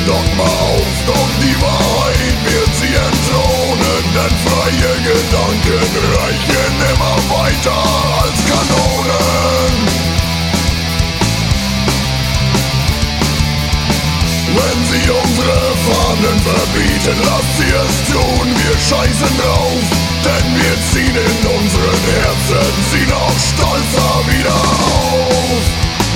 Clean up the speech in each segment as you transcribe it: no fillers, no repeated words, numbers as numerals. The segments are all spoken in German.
Doch mal auf, doch die Wahrheit wird sie entthronen, denn freie Gedanken reichen immer weiter als Kanonen. Wenn sie unsere Fahnen verbieten, lasst sie es tun, wir scheißen drauf, denn wir ziehen in unseren Herzen sie noch stolzer wieder auf.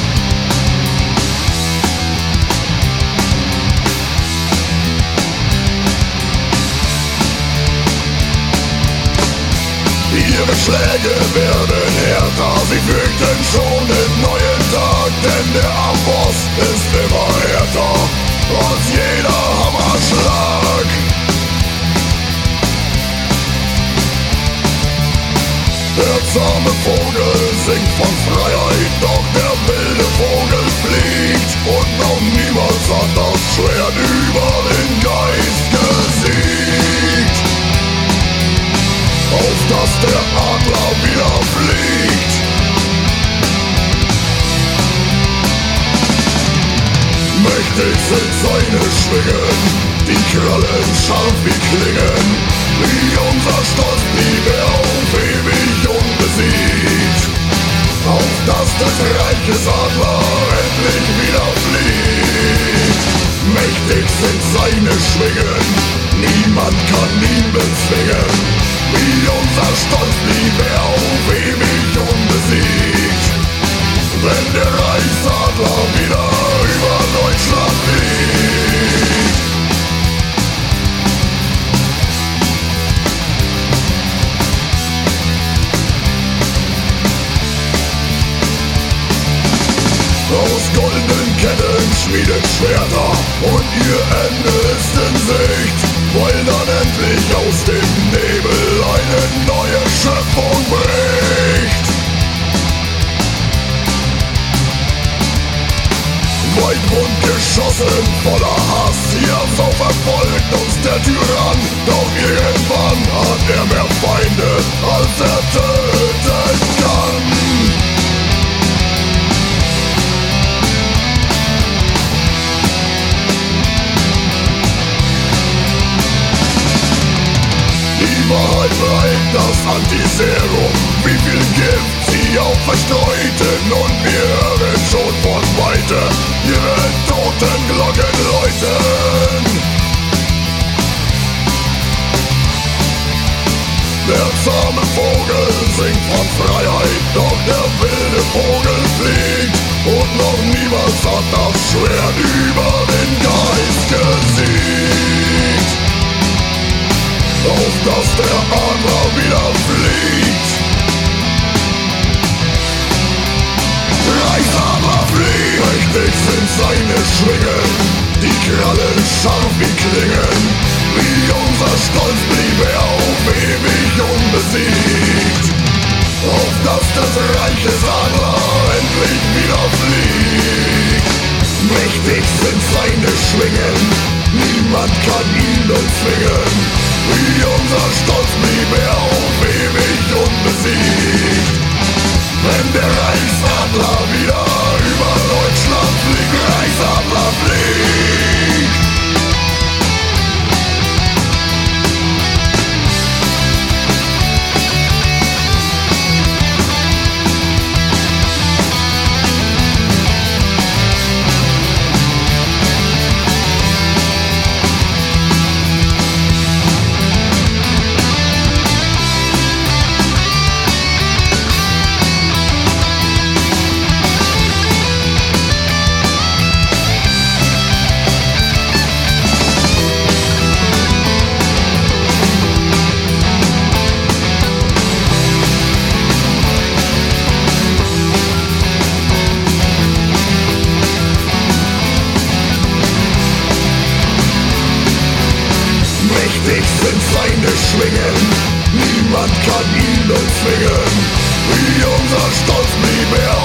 Ihre Schläge werden härter, sie fürchten schon den neuen Tag, denn der Amboss ist immer härter als jeder Hammerschlag. Der zahme Vogel singt von Freiheit, doch der wilde Vogel fliegt und noch niemals hat das Schwert über den Geist gesiegt. Auf dass der Adler wieder fliegt. Mächtig sind seine Schwingen, die Krallen scharf wie Klingen, wie unser Stolz blieb er auf ewig unbesiegt. Auf dass des Reiches Adler endlich wieder fliegt. Mächtig sind seine Schwingen, niemand kann ihn bezwingen. Wie unser Stolz blieb er auf ewig unbesiegt. Wenn der Reichsadler wieder über Deutschland fliegt. Aus goldenen Ketten schmiedet Schwerter und ihr Ende ist in Sicht, weil dann endlich aus dem Nebel eine neue Schöpfung bricht. Weit bunt geschossen, voller Hass, ja so verfolgt uns der Tyrann, doch irgendwann hat er mehr Feinde, als er töten kann. Die Wahrheit bleibt das Antiserum, wie viel Gift sie auch verstreuten, und wir hören schon von weite ihre toten Glocken läuten. Der zahme Vogel singt von Freiheit, doch der wilde Vogel fliegt, und noch niemals hat das Schwert über den Geist gesiegt. Auf dass der Adler wieder fliegt. Reichsadler fliegt. Mächtig sind seine Schwingen, die Krallen scharf wie Klingen. Wie unser Stolz blieb er auf ewig unbesiegt. Auf dass des Reiches Adler endlich wieder fliegt. Mächtig sind seine Schwingen, niemand kann ihn bezwingen. Wie unser Stolz blieb er auf ewig unbesiegt. Wenn der Reichsadler wieder über Deutschland fliegt, Reichsadler fliegt. Mächtig sind seine Schwingen, niemand kann ihn bezwingen. Wie unser Stolz blieb er